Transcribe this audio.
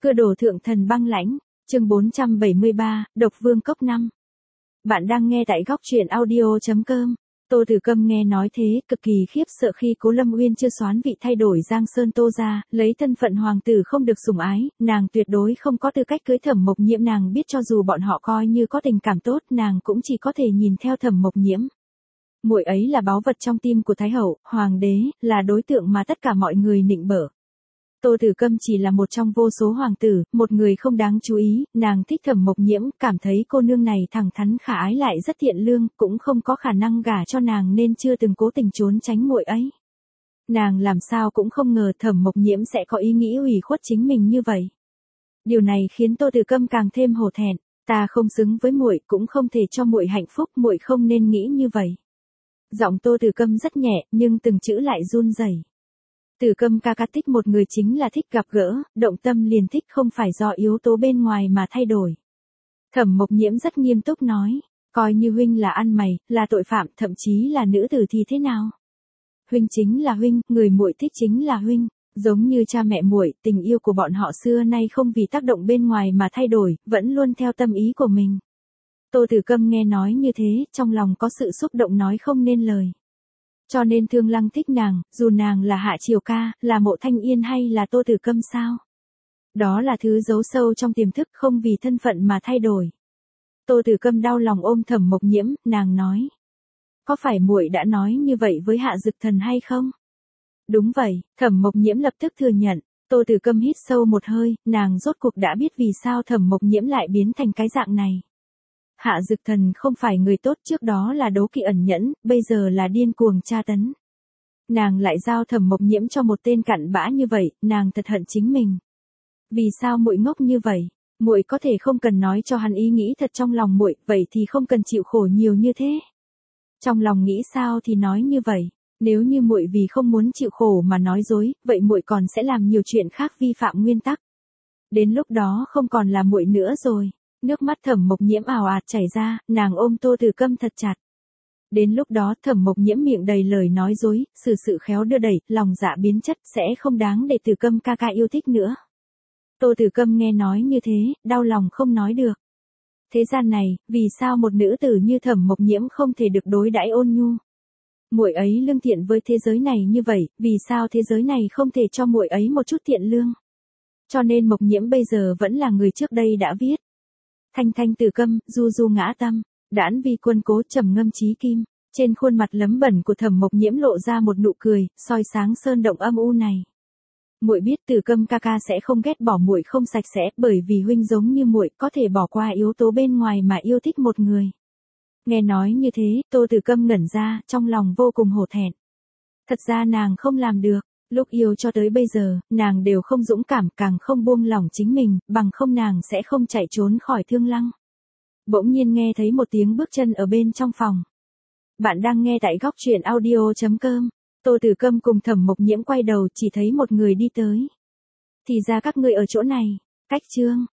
Cơ đồ thượng thần băng lãnh, chương 473, Độc Vương Cốc 5. Bạn đang nghe tại góc truyện audio.com. Tô Tử Câm nghe nói thế, cực kỳ khiếp sợ khi Cố Lâm Uyên chưa soán vị thay đổi Giang Sơn Tô ra, lấy thân phận hoàng tử không được sủng ái, nàng tuyệt đối không có tư cách cưới Thẩm Mộc Nhiễm. Nàng biết cho dù bọn họ coi như có tình cảm tốt, nàng cũng chỉ có thể nhìn theo Thẩm Mộc Nhiễm. Muội ấy là báu vật trong tim của Thái hậu, hoàng đế, là đối tượng mà tất cả mọi người nịnh bợ. Tô Tử Câm chỉ là một trong vô số hoàng tử, một người không đáng chú ý, nàng thích Thẩm Mộc Nhiễm, cảm thấy cô nương này thẳng thắn khả ái lại rất thiện lương, cũng không có khả năng gả cho nàng nên chưa từng cố tình trốn tránh muội ấy. Nàng làm sao cũng không ngờ Thẩm Mộc Nhiễm sẽ có ý nghĩ ủy khuất chính mình như vậy. Điều này khiến Tô Tử Câm càng thêm hổ thẹn, ta không xứng với muội, cũng không thể cho muội hạnh phúc, muội không nên nghĩ như vậy. Giọng Tô Tử Câm rất nhẹ, nhưng từng chữ lại run rẩy. Tử Câm ca ca thích một người chính là thích gặp gỡ, động tâm liền thích, không phải do yếu tố bên ngoài mà thay đổi. Thẩm Mộc Nhiễm rất nghiêm túc nói, coi như huynh là ăn mày, là tội phạm, thậm chí là nữ tử thì thế nào? Huynh chính là huynh, người muội thích chính là huynh, giống như cha mẹ muội, tình yêu của bọn họ xưa nay không vì tác động bên ngoài mà thay đổi, vẫn luôn theo tâm ý của mình. Tô Tử Câm nghe nói như thế, trong lòng có sự xúc động nói không nên lời. Cho nên Thương Lăng thích nàng, dù nàng là Hạ Triều Ca, là Mộ Thanh Yên hay là Tô Tử Câm sao? Đó là thứ giấu sâu trong tiềm thức, không vì thân phận mà thay đổi. Tô Tử Câm đau lòng ôm Thẩm Mộc Nhiễm, nàng nói. Có phải muội đã nói như vậy với Hạ Dực Thần hay không? Đúng vậy, Thẩm Mộc Nhiễm lập tức thừa nhận. Tô Tử Câm hít sâu một hơi, nàng rốt cuộc đã biết vì sao Thẩm Mộc Nhiễm lại biến thành cái dạng này. Hạ Dực Thần không phải người tốt, trước đó là đố kỵ ẩn nhẫn, bây giờ là điên cuồng tra tấn. Nàng lại giao Thẩm Mộc Nhiễm cho một tên cặn bã như vậy, nàng thật hận chính mình. Vì sao muội ngốc như vậy? Muội có thể không cần nói cho hắn ý nghĩ thật trong lòng muội, vậy thì không cần chịu khổ nhiều như thế. Trong lòng nghĩ sao thì nói như vậy, nếu như muội vì không muốn chịu khổ mà nói dối, vậy muội còn sẽ làm nhiều chuyện khác vi phạm nguyên tắc. Đến lúc đó không còn là muội nữa rồi. Nước mắt Thẩm Mộc Nhiễm ào ạt chảy ra, nàng ôm Tô Tử Câm thật chặt. Đến lúc đó Thẩm Mộc Nhiễm miệng đầy lời nói dối, sự khéo đưa đẩy, lòng dạ biến chất, sẽ không đáng để Tử Câm ca ca yêu thích nữa. Tô Tử Câm nghe nói như thế, đau lòng không nói được. Thế gian này, vì sao một nữ tử như Thẩm Mộc Nhiễm không thể được đối đãi ôn nhu? Muội ấy lương thiện với thế giới này như vậy, vì sao thế giới này không thể cho muội ấy một chút thiện lương? Cho nên Mộc Nhiễm bây giờ vẫn là người trước đây đã viết. Thanh thanh Tử Câm, du du ngã tâm, đãn vi quân cố, trầm ngâm chí kim. Trên khuôn mặt lấm bẩn của Thẩm Mộc Nhiễm lộ ra một nụ cười, soi sáng sơn động âm u này. Muội biết Tử Câm ca ca sẽ không ghét bỏ muội không sạch sẽ, bởi vì huynh giống như muội, có thể bỏ qua yếu tố bên ngoài mà yêu thích một người. Nghe nói như thế, Tô Tử Câm ngẩn ra, trong lòng vô cùng hổ thẹn. Thật ra nàng không làm được. Lúc yêu cho tới bây giờ, nàng đều không dũng cảm, càng không buông lỏng chính mình, bằng không nàng sẽ không chạy trốn khỏi Thương Lăng. Bỗng nhiên nghe thấy một tiếng bước chân ở bên trong phòng. Bạn đang nghe tại góc truyện audio.com. Tô Tử Câm cùng Thẩm Mộc Nhiễm quay đầu, chỉ thấy một người đi tới. Thì ra các ngươi ở chỗ này. Cách chương.